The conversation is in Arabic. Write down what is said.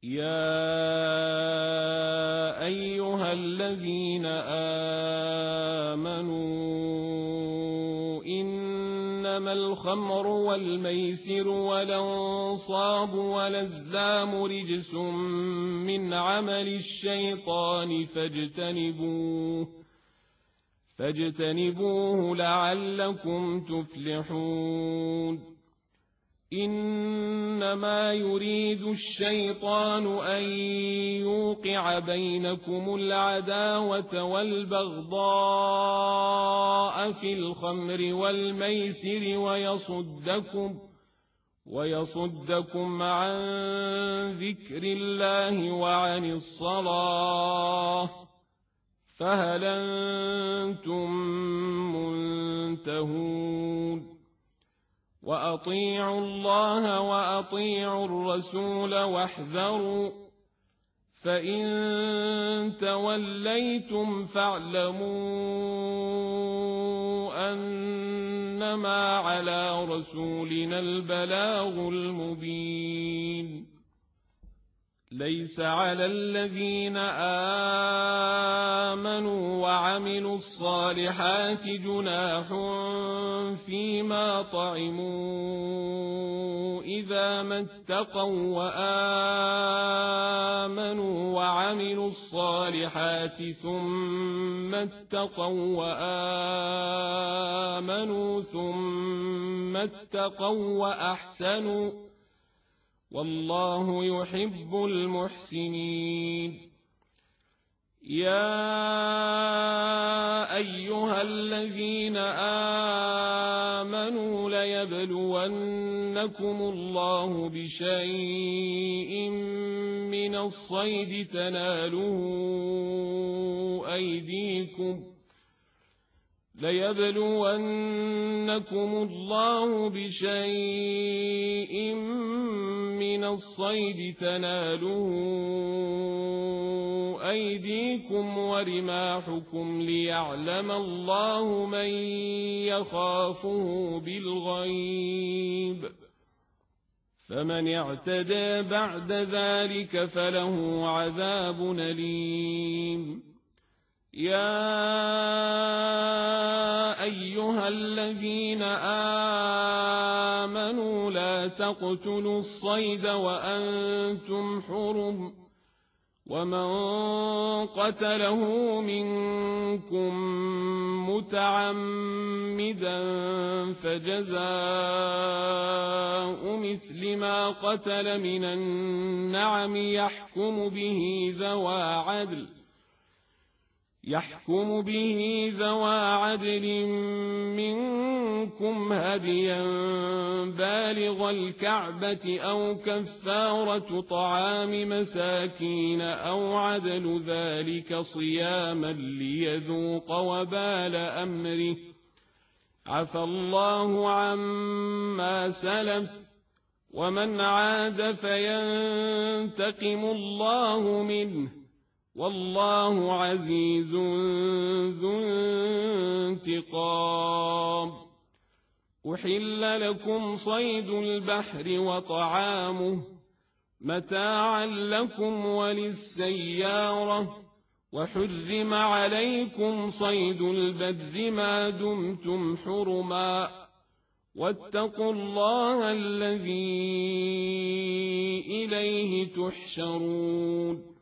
يا أيها الذين آمنوا إنما الخمر والميسر والأنصاب والأزلام رجس من عمل الشيطان فاجتنبوه لعلكم تفلحون إنما يريد الشيطان أن يوقع بينكم العداوة والبغضاء في الخمر والميسر ويصدكم عن ذكر الله وعن الصلاة فهل أنتم منتهون وأطيعوا الله وأطيعوا الرسول واحذروا فإن توليتم فاعلموا أنما على رسولنا البلاغ المبين ليس على الذين آمنوا وعملوا الصالحات جناح فيما طعموا إذا ما اتقوا وآمنوا وعملوا الصالحات ثم اتقوا وآمنوا ثم اتقوا وأحسنوا والله يحب المحسنين يا أيها الذين آمنوا ليبلونكم الله بشيء من الصيد تناله أيديكم ورماحكم ليعلم الله من يخافه بالغيب فمن اعتدى بعد ذلك فله عذاب أليم يا أيها الذين آمنوا لا تقتلوا الصيد وأنتم حرم ومن قتله منكم متعمدا فجزاء مثل ما قتل من النعم يحكم به ذوى عدل منكم هديا بالغ الكعبة أو كفارة طعام مساكين أو عدل ذلك صياما ليذوق وبال أمره عفى الله عما سلف ومن عاد فينتقم الله منه والله عزيز ذو انتقام أحل لكم صيد البحر وطعامه متاعا لكم وللسيارة وحرم عليكم صيد البر ما دمتم حرما واتقوا الله الذي إليه تحشرون